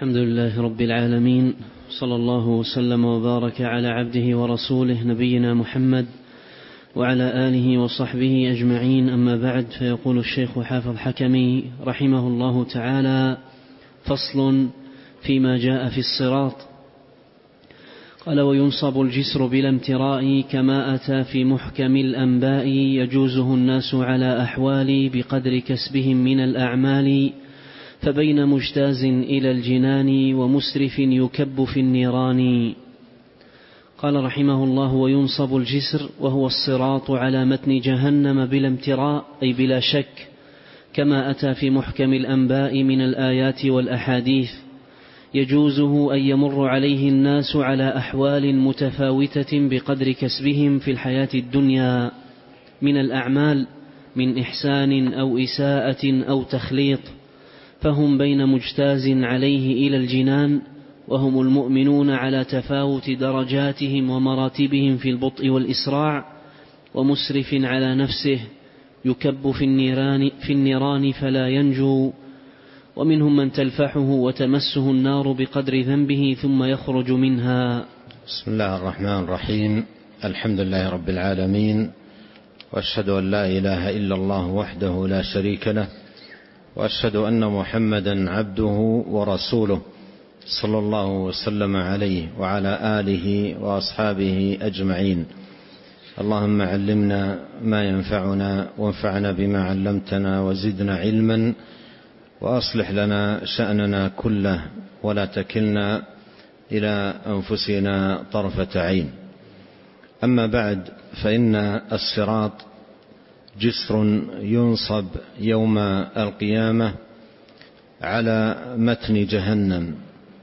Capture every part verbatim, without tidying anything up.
الحمد لله رب العالمين، صلى الله وسلم وبارك على عبده ورسوله نبينا محمد وعلى آله وصحبه أجمعين. أما بعد، فيقول الشيخ حافظ حكمي رحمه الله تعالى: فصل فيما جاء في الصراط. قال: وينصب الجسر بلا امتراء كما أتى في محكم الأنباء، يجوزه الناس على أحوال بقدر كسبهم من الأعمال، فبين مجتاز إلى الجنان ومسرف يكب في النيران. قال رحمه الله: وينصب الجسر وهو الصراط على متن جهنم بلا امتراء، أي بلا شك، كما أتى في محكم الأنباء من الآيات والأحاديث. يجوزه أن يمر عليه الناس على أحوال متفاوتة بقدر كسبهم في الحياة الدنيا من الأعمال، من إحسان أو إساءة أو تخليط، فهم بين مجتاز عليه إلى الجنان، وهم المؤمنون على تفاوت درجاتهم ومراتبهم في البطء والإسراع، ومسرف على نفسه يكب في النيران, في النيران فلا ينجو، ومنهم من تلفحه وتمسه النار بقدر ذنبه ثم يخرج منها. بسم الله الرحمن الرحيم. الحمد لله رب العالمين، وأشهد أن لا إله إلا الله وحده لا شريك له، وأشهد أن محمدا عبده ورسوله، صلى الله وسلم عليه وعلى آله وأصحابه أجمعين. اللهم علمنا ما ينفعنا، وانفعنا بما علمتنا، وزدنا علما، وأصلح لنا شأننا كله، ولا تكلنا إلى أنفسنا طرفة عين. أما بعد، فإن الصراط جسر ينصب يوم القيامة على متن جهنم.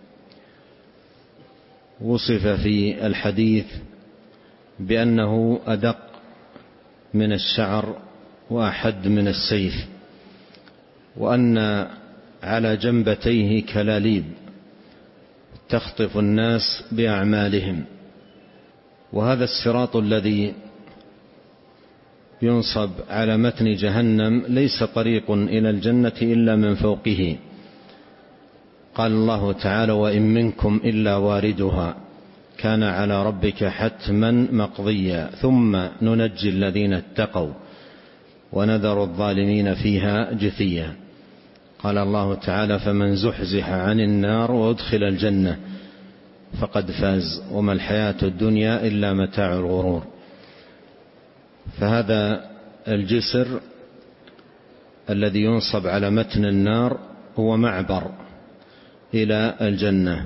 وصف في الحديث بأنه أدق من الشعر وأحد من السيف، وأن على جنبتيه كلاليب تخطف الناس بأعمالهم. وهذا الصراط الذي ينصب على متن جهنم ليس طريق إلى الجنة إلا من فوقه. قال الله تعالى: وإن منكم إلا واردها كان على ربك حتما مقضيا ثم ننجي الذين اتقوا ونذر الظالمين فيها جثيا. قال الله تعالى: فمن زحزح عن النار وأدخل الجنة فقد فاز، وما الحياة الدنيا إلا متاع الغرور. فهذا الجسر الذي ينصب على متن النار هو معبر إلى الجنة.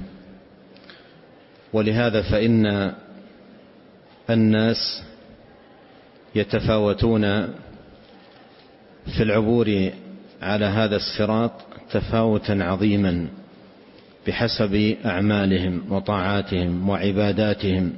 ولهذا فإن الناس يتفاوتون في العبور على هذا الصراط تفاوتا عظيما بحسب أعمالهم وطاعاتهم وعباداتهم.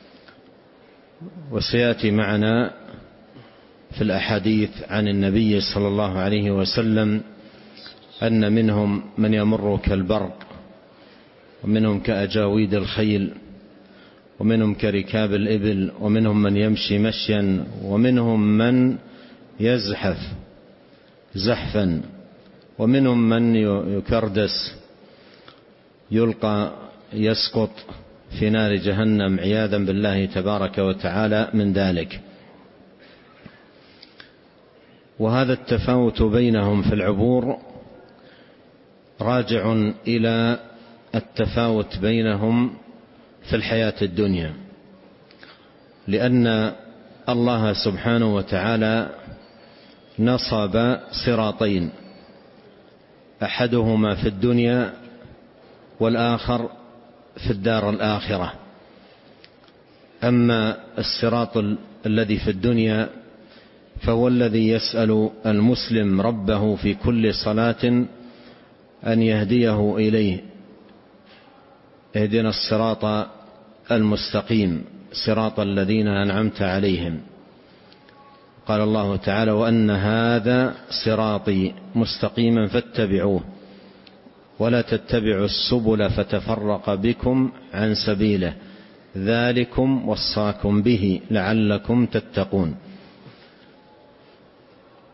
وسيأتي معنا في الأحاديث عن النبي صلى الله عليه وسلم أن منهم من يمر كالبرق، ومنهم كأجاويد الخيل، ومنهم كركاب الإبل، ومنهم من يمشي مشيا، ومنهم من يزحف زحفا، ومنهم من يكردس يلقى يسقط في نار جهنم عياذا بالله تبارك وتعالى من ذلك. وهذا التفاوت بينهم في العبور راجع إلى التفاوت بينهم في الحياة الدنيا، لأن الله سبحانه وتعالى نصب صراطين، أحدهما في الدنيا والآخر في الدار الآخرة. أما الصراط الذي في الدنيا فهو الذي يسأل المسلم ربه في كل صلاة أن يهديه إليه: اهدنا الصراط المستقيم صراط الذين أنعمت عليهم. قال الله تعالى: وأن هذا صراطي مستقيما فاتبعوه ولا تتبعوا السبل فتفرق بكم عن سبيله ذلكم وصاكم به لعلكم تتقون.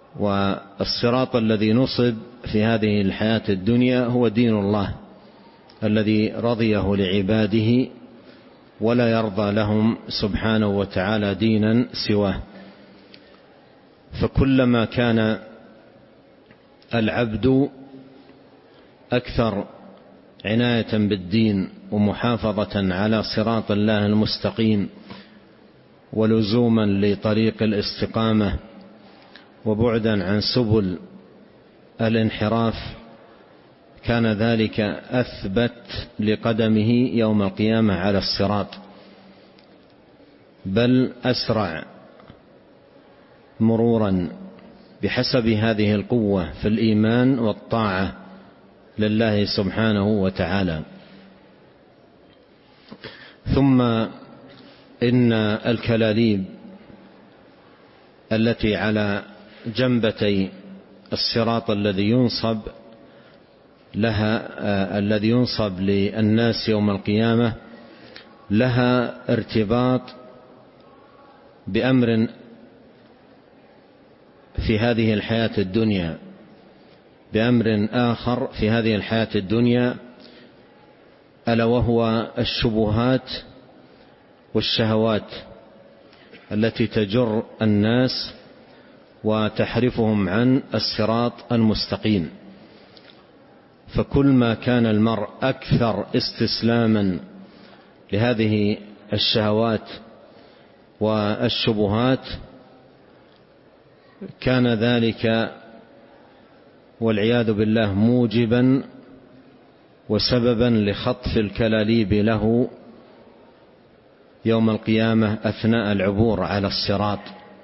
والصراط الذي نصب في هذه الحياة الدنيا هو دين الله الذي رضيه لعباده ولا يرضى لهم سبحانه وتعالى دينا سواه. فكلما كان العبد أكثر عناية بالدين ومحافظة على صراط الله المستقيم ولزوما لطريق الاستقامة وبعدا عن سبل الانحراف، كان ذلك أثبت لقدمه يوم القيامة على الصراط، بل أسرع مرورا بحسب هذه القوة في الإيمان والطاعة لله سبحانه وتعالى. ثم إن الكلاليب التي على جنبتي الصراط الذي ينصب لها الذي ينصب للناس يوم القيامة لها ارتباط بأمر في هذه الحياة الدنيا، بأمر آخر في هذه الحياة الدنيا، ألا وهو الشبهات والشهوات التي تجر الناس وتحرفهم عن الصراط المستقيم. فكل ما كان المرء أكثر استسلاما لهذه الشهوات والشبهات كان ذلك والعياذ بالله موجبا وسببا لخطف الكلاليب له يوم القيامة أثناء العبور على الصراط.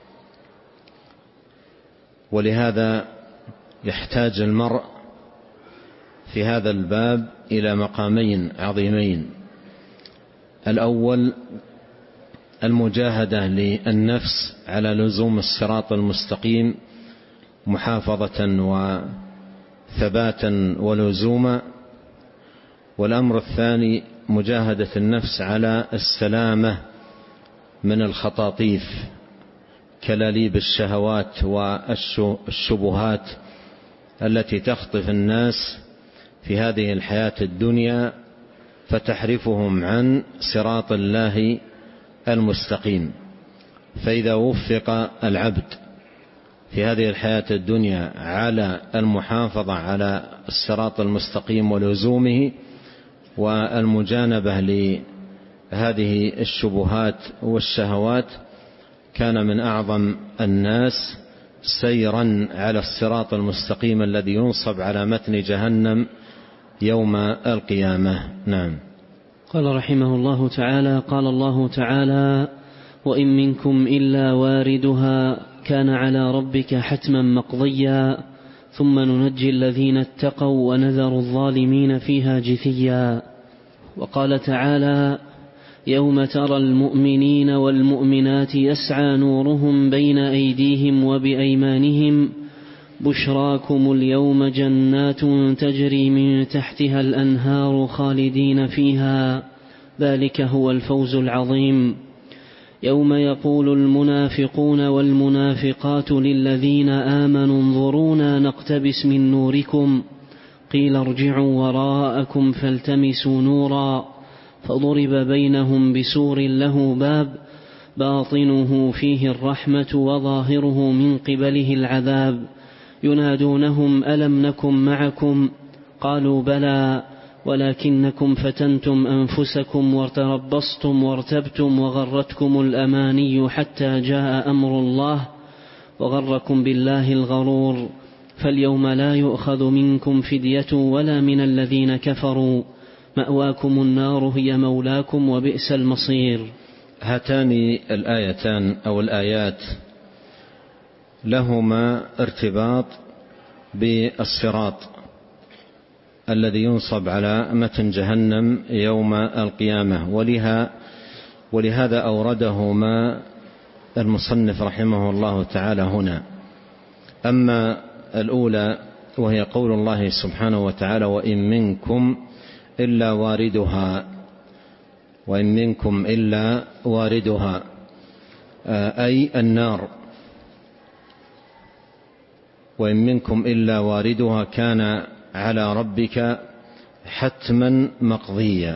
ولهذا يحتاج المرء في هذا الباب إلى مقامين عظيمين: الأول المجاهدة للنفس على لزوم الصراط المستقيم محافظة وثباتا ولزوما، والأمر الثاني مجاهدة النفس على السلامة من الخطاطيف كلاليب الشهوات والشبهات التي تخطف الناس في هذه الحياة الدنيا فتحرفهم عن صراط الله المستقيم. فإذا وفق العبد في هذه الحياة الدنيا على المحافظة على الصراط المستقيم ولزومه والمجانبة لهذه الشبهات والشهوات، كان من أعظم الناس سيرا على الصراط المستقيم الذي ينصب على متن جهنم يوم القيامة. نعم. قال رحمه الله تعالى: قال الله تعالى: وإن منكم إلا واردها كان على ربك حتما مقضيا ثم ننجي الذين اتقوا ونذر الظالمين فيها جثيا. وقال تعالى: يوم ترى المؤمنين والمؤمنات يسعى نورهم بين أيديهم وبأيمانهم بشراكم اليوم جنات تجري من تحتها الأنهار خالدين فيها ذلك هو الفوز العظيم. يوم يقول المنافقون والمنافقات للذين آمنوا انظرونا نقتبس من نوركم قيل ارجعوا وراءكم فالتمسوا نورا فضرب بينهم بسور له باب باطنه فيه الرحمة وظاهره من قبله العذاب ينادونهم ألم نكن معكم قالوا بلى ولكنكم فتنتم أنفسكم وتربصتم وارتبتم وغرتكم الأماني حتى جاء أمر الله وغركم بالله الغرور فاليوم لا يؤخذ منكم فدية ولا من الذين كفروا مأواكم النار هي مولاكم وبئس المصير. هاتان الآيتان أو الآيات لهما ارتباط بالصراط الذي ينصب على متن جهنم يوم القيامة، ولها ولهذا أوردهما المصنف رحمه الله تعالى هنا. أما الأولى وهي قول الله سبحانه وتعالى: وإن منكم إلا واردها، وإن منكم إلا واردها أي النار، وإن منكم إلا واردها كان على ربك حتما مقضيا،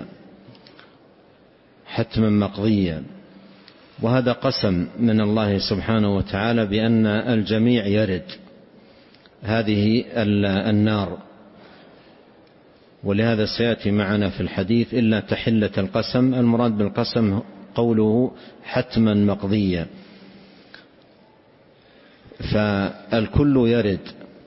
حتما مقضيا. وهذا قسم من الله سبحانه وتعالى بأن الجميع يرد هذه النار، ولهذا سيأتي معنا في الحديث إلا تحلة القسم. المراد بالقسم قوله حتما مقضيا، فالكل يرد.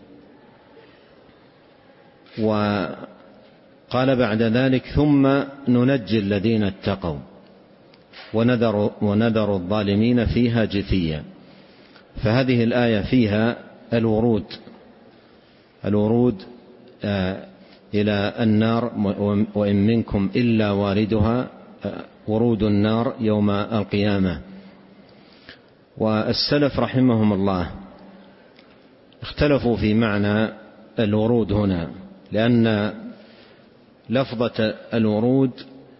وقال بعد ذلك ثم ننجي الذين اتقوا ونذر, ونذر الظالمين فيها جثيا. فهذه الآية فيها الورود الورود إلى النار، وإن منكم إلا واردها، ورود النار يوم القيامة. والسلف رحمهم الله اختلفوا في معنى الورود هنا، لأن لفظة الورود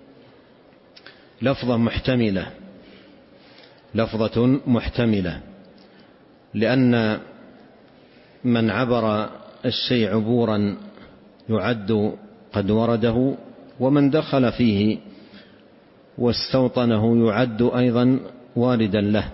لفظة محتملة لفظة محتملة لأن من عبر الشيء عبورا يعد قد ورده، ومن دخل فيه واستوطنه يعد أيضا واردا له،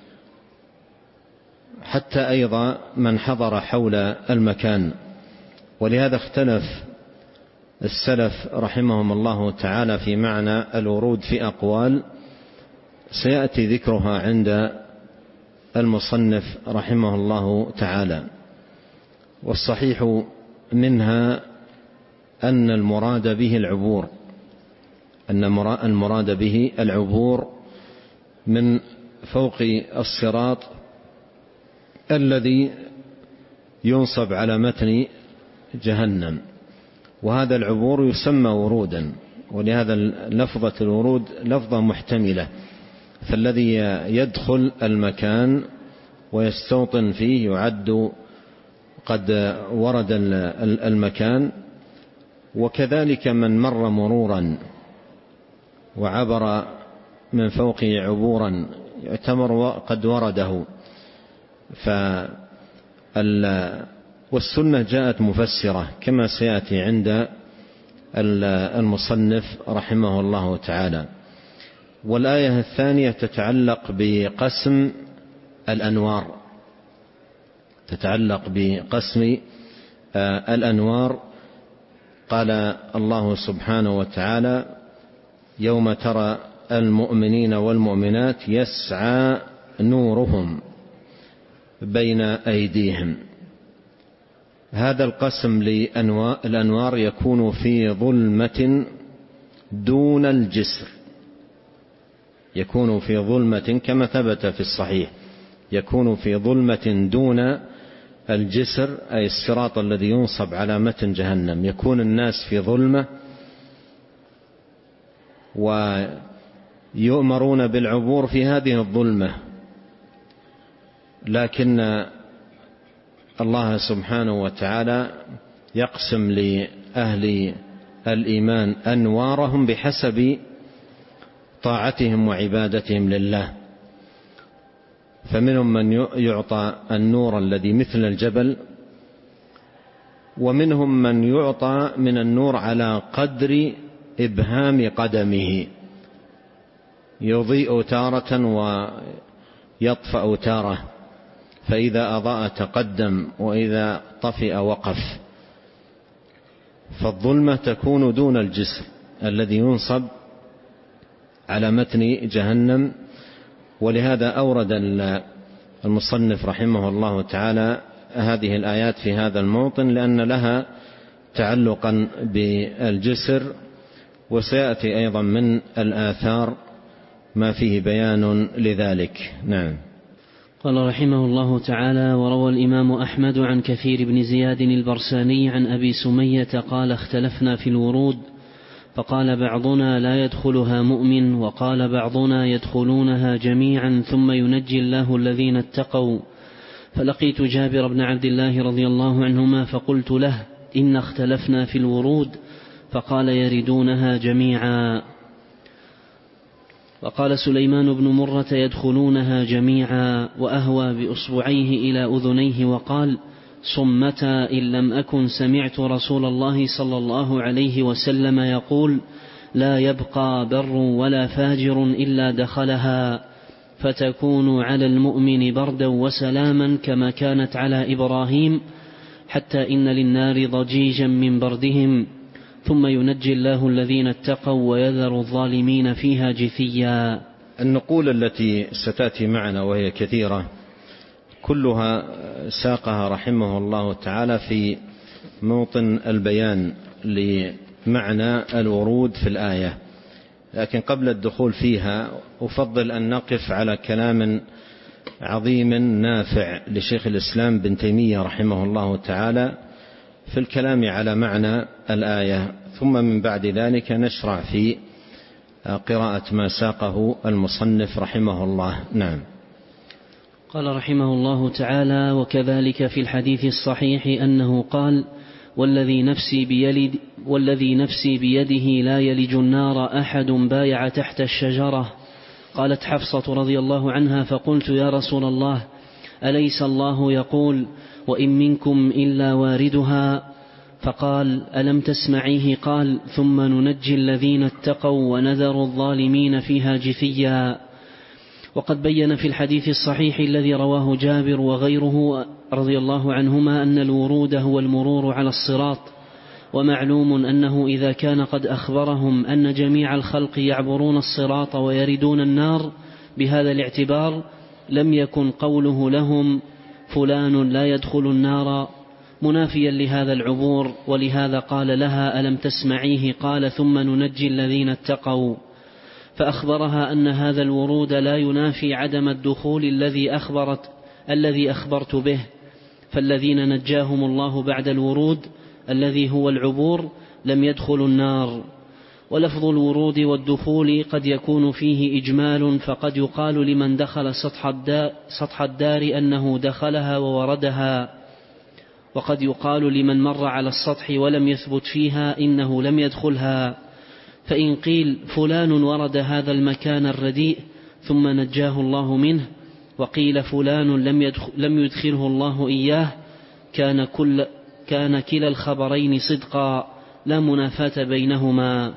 حتى أيضا من حضر حول المكان. ولهذا اختلف السلف رحمهم الله تعالى في معنى الورود في أقوال سيأتي ذكرها عند المصنف رحمه الله تعالى. والصحيح منها أن المراد به العبور أن المراد به العبور من فوق الصراط الذي ينصب على متن جهنم، وهذا العبور يسمى ورودا. ولهذا لفظة الورود لفظة محتملة، فالذي يدخل المكان ويستوطن فيه يعد قد ورد المكان. وكذلك من مر مرورا وعبر من فوقه عبورا يعتبر قد ورده. والسنة جاءت مفسرة كما سيأتي عند المصنف رحمه الله تعالى. والآية الثانية تتعلق بقسم الأنوار تتعلق بقسم الأنوار. قال الله سبحانه وتعالى يوم ترى المؤمنين والمؤمنات يسعى نورهم بين أيديهم. هذا القسم للأنوار يكون في ظلمة دون الجسر يكون في ظلمة كما ثبت في الصحيح يكون في ظلمة دون الجسر، أي الصراط الذي ينصب على متن جهنم. يكون الناس في ظلمة ويؤمرون بالعبور في هذه الظلمة، لكن الله سبحانه وتعالى يقسم لأهل الإيمان أنوارهم بحسب طاعتهم وعبادتهم لله. فمنهم من يعطى النور الذي مثل الجبل، ومنهم من يعطى من النور على قدر إبهام قدمه، يضيء تارة ويطفأ تارة، فإذا أضاء تقدم وإذا طفئ وقف. فالظلمة تكون دون الجسر الذي ينصب على متن جهنم. ولهذا أورد المصنف رحمه الله تعالى هذه الآيات في هذا الموطن، لأن لها تعلقا بالجسر، وسيأتي أيضا من الآثار ما فيه بيان لذلك. نعم. قال رحمه الله تعالى: وروى الإمام أحمد عن كثير بن زياد البرساني عن أبي سمية قال: اختلفنا في الورود، فقال بعضنا لا يدخلها مؤمن، وقال بعضنا يدخلونها جميعا ثم ينجي الله الذين اتقوا. فلقيت جابر بن عبد الله رضي الله عنهما فقلت له: إن اختلفنا في الورود، فقال: يردونها جميعا. وقال سليمان بن مرة: يدخلونها جميعا، وأهوى بأصبعيه إلى أذنيه وقال: صمتا إن لم أكن سمعت رسول الله صلى الله عليه وسلم يقول لا يبقى بر ولا فاجر إلا دخلها فتكون على المؤمن بردا وسلاما كما كانت على إبراهيم حتى إن للنار ضجيجا من بردهم ثم ينجي الله الذين اتقوا ويذر الظالمين فيها جثيا. النقول التي ستأتي معنا وهي كثيرة كلها ساقها رحمه الله تعالى في موطن البيان لمعنى الورود في الآية، لكن قبل الدخول فيها أفضل أن نقف على كلام عظيم نافع لشيخ الإسلام بن تيمية رحمه الله تعالى في الكلام على معنى الآية، ثم من بعد ذلك نشرع في قراءة ما ساقه المصنف رحمه الله. نعم. قال رحمه الله تعالى: وكذلك في الحديث الصحيح أنه قال: والذي نفسي, بيلد والذي نفسي بيده لا يلج النار أحد بايع تحت الشجرة. قالت حفصة رضي الله عنها: فقلت يا رسول الله أليس الله يقول وإن منكم إلا واردها؟ فقال: ألم تسمعيه قال ثم ننجي الذين اتقوا ونذر الظالمين فيها جثيا. وقد بين في الحديث الصحيح الذي رواه جابر وغيره رضي الله عنهما أن الورود هو المرور على الصراط، ومعلوم أنه إذا كان قد أخبرهم أن جميع الخلق يعبرون الصراط ويردون النار بهذا الاعتبار لم يكن قوله لهم فلان لا يدخل النار منافيا لهذا العبور، ولهذا قال لها: ألم تسمعيه قال ثم ننجي الذين اتقوا. فأخبرها أن هذا الورود لا ينافي عدم الدخول الذي أخبرت الذي أخبرت به، فالذين نجاهم الله بعد الورود الذي هو العبور لم يدخلوا النار. ولفظ الورود والدخول قد يكون فيه إجمال، فقد يقال لمن دخل سطح الدار أنه دخلها ووردها، وقد يقال لمن مر على السطح ولم يثبت فيها إنه لم يدخلها. فإن قيل فلان ورد هذا المكان الرديء ثم نجاه الله منه، وقيل فلان لم, يدخل لم يدخله الله إياه، كان, كل كان كلا الخبرين صدقا لا منافاة بينهما.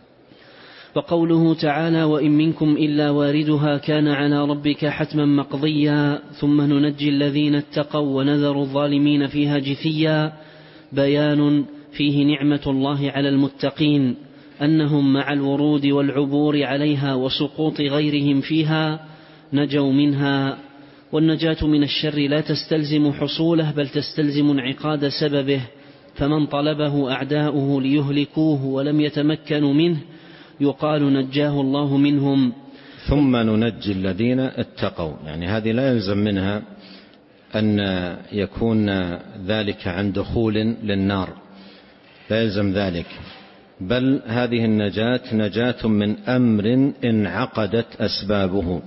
وقوله تعالى: وإن منكم إلا واردها كان على ربك حتما مقضيا ثم ننجي الذين اتقوا ونذر الظالمين فيها جثيا، بيان فيه نعمة الله على المتقين أنهم مع الورود والعبور عليها وسقوط غيرهم فيها نجوا منها. والنجاة من الشر لا تستلزم حصوله بل تستلزم انعقاد سببه، فمن طلبه أعداؤه ليهلكوه ولم يتمكنوا منه يقال نجاه الله منهم. ثم ننجي الذين اتقوا، يعني هذه لا يلزم منها أن يكون ذلك عن دخول للنار، لا يلزم ذلك، بل هذه النجاة نجاة من أمر انعقدت أسبابه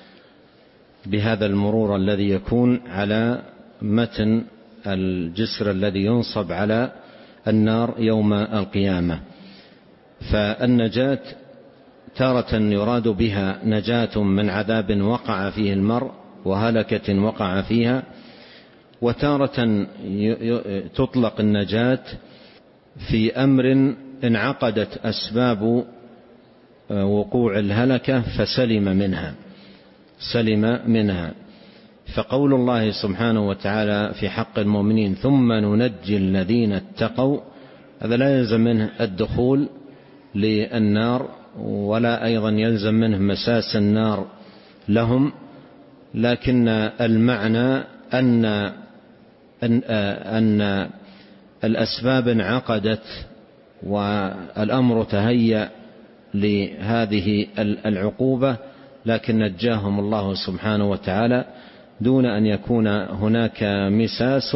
بهذا المرور الذي يكون على متن الجسر الذي ينصب على النار يوم القيامة. فالنجاة تارة يراد بها نجاة من عذاب وقع فيه المرء وهلكة وقع فيها، وتارة تطلق النجاة في أمر انعقدت أسباب وقوع الهلكة فسلم منها سلم منها. فقول الله سبحانه وتعالى في حق المؤمنين ثم ننجي الذين اتقوا، هذا لا يلزم منه الدخول للنار ولا أيضا يلزم منه مساس النار لهم، لكن المعنى أن, أن, أن الأسباب انعقدت والأمر تهيأ لهذه العقوبة، لكن نجاهم الله سبحانه وتعالى دون أن يكون هناك مساس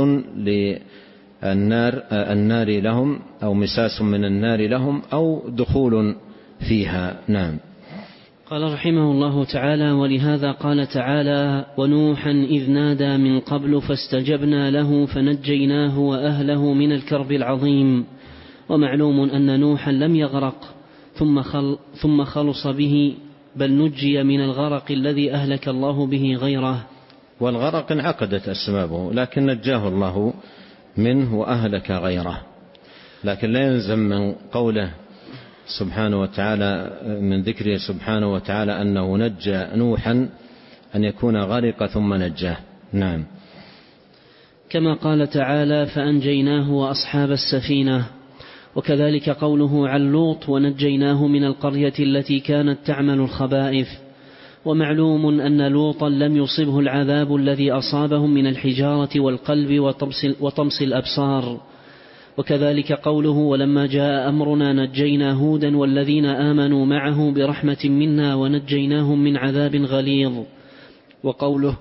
للنار النار لهم أو مساس من النار لهم أو دخول فيها. نعم. قال رحمه الله تعالى: ولهذا قال تعالى: ونوحا إذ نادى من قبل فاستجبنا له فنجيناه وأهله من الكرب العظيم. ومعلوم أن نوحا لم يغرق ثم, خل ثم خلص به، بل نجي من الغرق الذي أهلك الله به غيره. والغرق انعقدت أسبابه، لكن نجاه الله منه وأهلك غيره. لكن لا يلزم من قوله سبحانه وتعالى، من ذكره سبحانه وتعالى أنه نجى نوحا، أن يكون غرق ثم نجاه. نعم. كما قال تعالى: فأنجيناه وأصحاب السفينة. وكذلك قوله عن لوط: ونجيناه من القرية التي كانت تعمل الخبائث. ومعلوم أن لوطا لم يصبه العذاب الذي أصابهم من الحجارة والقلب وطمس الأبصار. وكذلك قوله: ولما جاء أمرنا نجينا هودا والذين آمنوا معه برحمة منا ونجيناهم من عذاب غليظ. وقوله: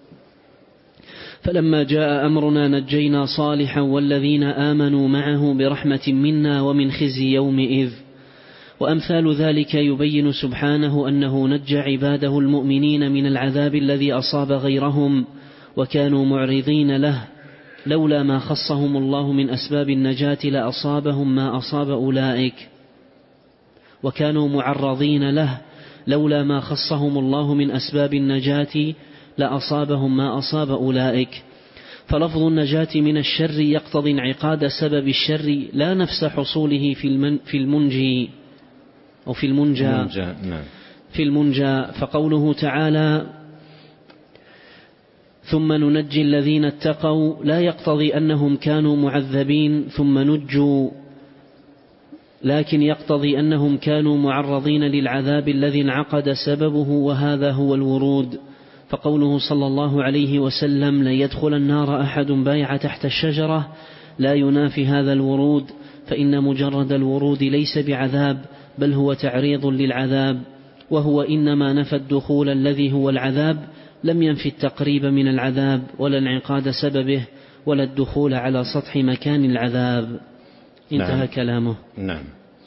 فلما جاء أمرنا نجينا صالحا والذين آمنوا معه برحمة منا ومن خزي يومئذ. وأمثال ذلك يبين سبحانه أنه نجى عباده المؤمنين من العذاب الذي أصاب غيرهم وكانوا معرضين له، لولا ما خصهم الله من أسباب النجاة لأصابهم ما أصاب أولئك، وكانوا معرضين له لولا ما خصهم الله من أسباب النجاة لأصابهم ما أصاب أولئك. فلفظ النجاة من الشر يقتضي انعقاد سبب الشر لا نفس حصوله في المنجي أو في المنجى, نعم. في المنجى. فقوله تعالى: ثم ننجي الذين اتقوا لا يقتضي أنهم كانوا معذبين ثم نجوا، لكن يقتضي أنهم كانوا معرضين للعذاب الذي انعقد سببه، وهذا هو الورود. فقوله صلى الله عليه وسلم: لن يدخل النار أحد بايع تحت الشجرة لا ينافي هذا الورود، فإن مجرد الورود ليس بعذاب بل هو تعريض للعذاب، وهو إنما نفى الدخول الذي هو العذاب، لم ينفي التقريب من العذاب ولا انعقاد سببه ولا الدخول على سطح مكان العذاب. انتهى نعم. كلامه. نعم.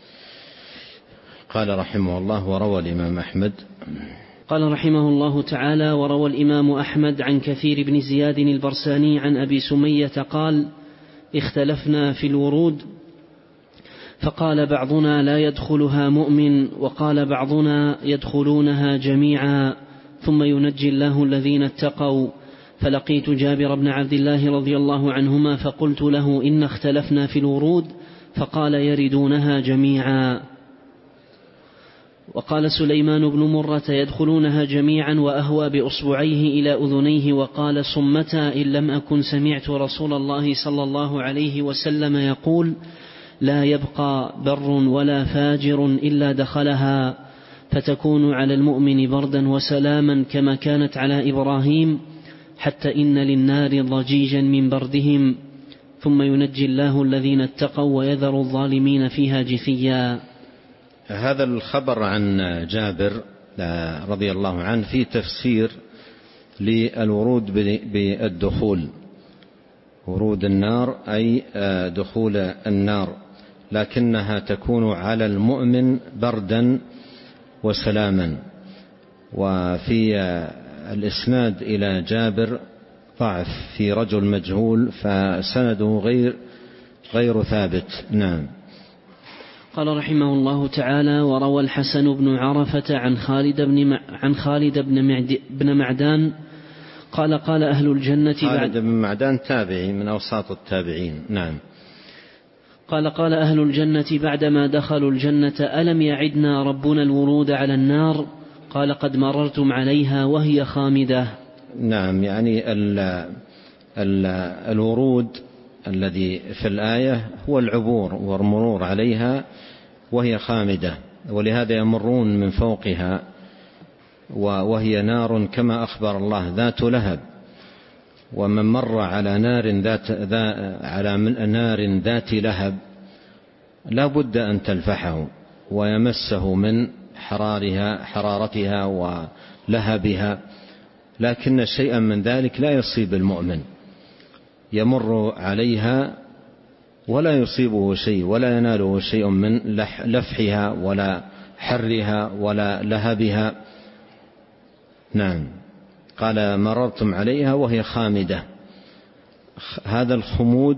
قال رحمه الله: وروى الإمام أحمد قال رحمه الله تعالى: وروى الإمام أحمد عن كثير بن زياد البرساني عن أبي سمية قال: اختلفنا في الورود، فقال بعضنا لا يدخلها مؤمن، وقال بعضنا يدخلونها جميعا ثم ينجي الله الذين اتقوا. فلقيت جابر بن عبد الله رضي الله عنهما فقلت له: إن اختلفنا في الورود، فقال: يردونها جميعا. وقال سليمان بن مرة: يدخلونها جميعا، وأهوى بأصبعيه إلى أذنيه وقال: صمتا إن لم أكن سمعت رسول الله صلى الله عليه وسلم يقول: لا يبقى بر ولا فاجر إلا دخلها، فتكون على المؤمن بردا وسلاما كما كانت على إبراهيم، حتى إن للنار ضجيجا من بردهم، ثم ينجي الله الذين اتقوا ويذر الظالمين فيها جثيا. هذا الخبر عن جابر رضي الله عنه في تفسير للورود بالدخول، ورود النار أي دخول النار، لكنها تكون على المؤمن بردا وسلاما. وفي الإسناد إلى جابر ضعف، في رجل مجهول، فسنده غير غير ثابت. نعم. قال رحمه الله تعالى: وروى الحسن بن عرفة عن خالد بن عن خالد بن معدان قال: قال أهل الجنة خالد بعد بن معدان تابعي من أوساط التابعين. نعم. قال: قال أهل الجنة بعدما دخلوا الجنة: ألم يعدنا ربنا الورود على النار؟ قال: قد مررتم عليها وهي خامدة. نعم، يعني ال ال الورود الذي في الآية هو العبور والمرور عليها وهي خامدة، ولهذا يمرون من فوقها، وهي نار كما أخبر الله ذات لهب. ومن مر على نار ذات على نار ذات لهب لا بد أن تلفحه ويمسه من حرارها حرارتها ولهبها، لكن شيئا من ذلك لا يصيب المؤمن، يمر عليها ولا يصيبه شيء ولا يناله شيء من لفحها ولا حرها ولا لهبها. نعم. قال: مررتم عليها وهي خامدة. هذا الخمود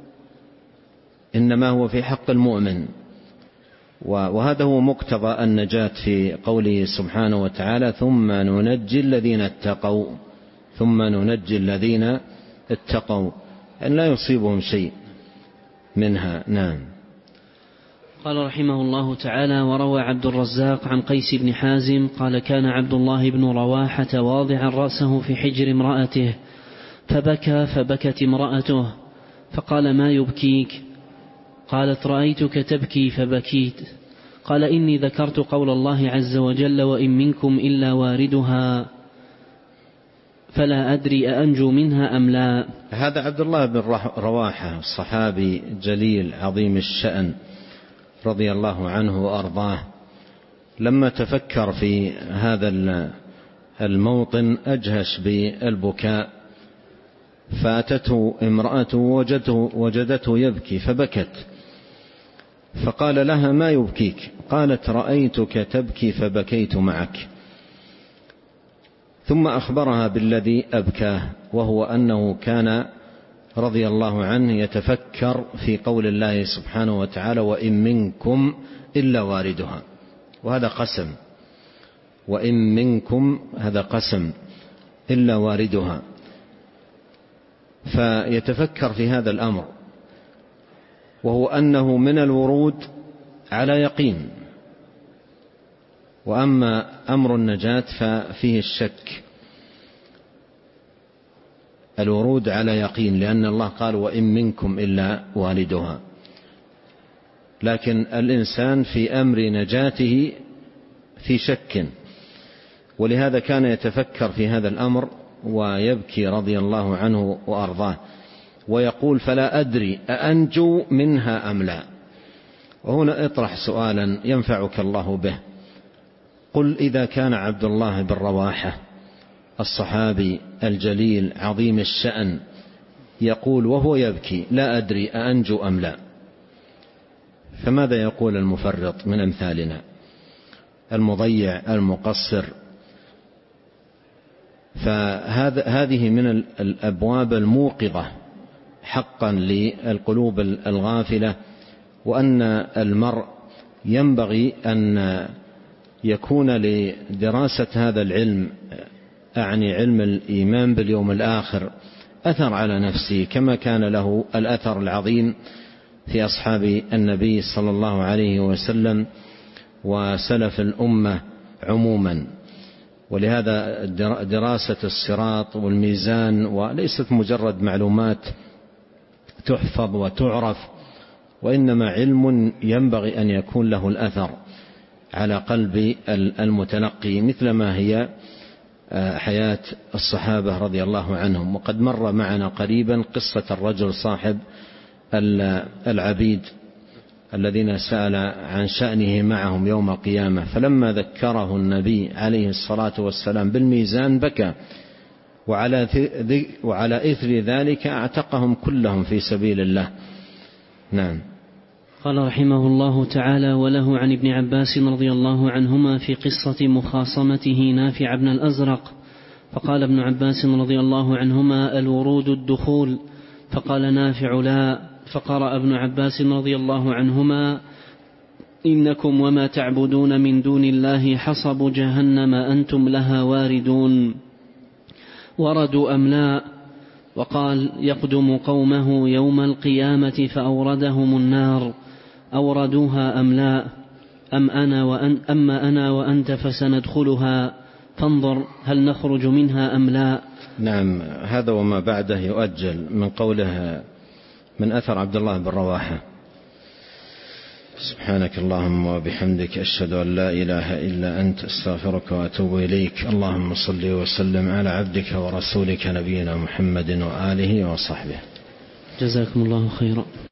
إنما هو في حق المؤمن، وهذا هو مقتضى النجاة في قوله سبحانه وتعالى: ثم ننجي الذين اتقوا. ثم ننجي الذين اتقوا، أن لا يصيبهم شيء منها. نعم. قال رحمه الله تعالى: وروى عبد الرزاق عن قيس بن حازم قال: كان عبد الله بن رواحة واضعا رأسه في حجر امرأته فبكى فبكت امرأته فقال: ما يبكيك؟ قالت: رأيتك تبكي فبكيت. قال: إني ذكرت قول الله عز وجل: وإن منكم إلا واردها، فلا أدري أأنجو منها أم لا. هذا عبد الله بن رواحة الصحابي جليل عظيم الشأن رضي الله عنه وأرضاه، لما تفكر في هذا الموطن أجهش بالبكاء، فأتته امرأته وجدته, وجدته يبكي فبكت، فقال لها: ما يبكيك؟ قالت: رأيتك تبكي فبكيت معك. ثم أخبرها بالذي أبكاه، وهو أنه كان رضي الله عنه يتفكر في قول الله سبحانه وتعالى: وإن منكم إلا واردها، وهذا قسم، وإن منكم هذا قسم إلا واردها، فيتفكر في هذا الأمر، وهو أنه من الورود على يقين، وأما أمر النجاة ففيه الشك. الورود على يقين لأن الله قال: وإن منكم إلا واردها، لكن الإنسان في أمر نجاته في شك، ولهذا كان يتفكر في هذا الأمر ويبكي رضي الله عنه وأرضاه، ويقول: فلا أدري أأنجو منها أم لا. وهنا اطرح سؤالا ينفعك الله به: قل إذا كان عبد الله بن رواحة الصحابي الجليل عظيم الشأن يقول وهو يبكي: لا أدري أأنجو أم لا، فماذا يقول المفرط من أمثالنا المضيع المقصر؟ فهذه من الأبواب الموقظة حقا للقلوب الغافلة، وأن المرء ينبغي أن يكون لدراسة هذا العلم، أعني علم الإيمان باليوم الآخر، أثر على نفسه، كما كان له الأثر العظيم في أصحاب النبي صلى الله عليه وسلم وسلف الأمة عموما. ولهذا دراسة الصراط والميزان وليست مجرد معلومات تحفظ وتعرف، وإنما علم ينبغي أن يكون له الأثر على قلب المتلقي، مثلما هي حياة الصحابة رضي الله عنهم. وقد مر معنا قريبا قصة الرجل صاحب العبيد الذين سأل عن شأنه معهم يوم القيامة، فلما ذكره النبي عليه الصلاة والسلام بالميزان بكى، وعلى إثر ذلك اعتقهم كلهم في سبيل الله. نعم. قال رحمه الله تعالى: وله عن ابن عباس رضي الله عنهما في قصة مخاصمته نافع بن الأزرق، فقال ابن عباس رضي الله عنهما: الورود الدخول، فقال نافع: لا. فقرأ ابن عباس رضي الله عنهما: إنكم وما تعبدون من دون الله حصب جهنم أنتم لها واردون، وردوا أم لا؟ وقال: يقدم قومه يوم القيامة فأوردهم النار، أوردوها أم لا؟ أم أنا وأن أما أنا وأنت فسندخلها، فانظر هل نخرج منها أم لا. نعم. هذا وما بعده يؤجل من قوله من أثر عبد الله بن رواحة. سبحانك اللهم وبحمدك، أشهد أن لا إله إلا أنت، أستغفرك وأتوب إليك. اللهم صل وسلم على عبدك ورسولك نبينا محمد وآله وصحبه. جزاكم الله خيرا.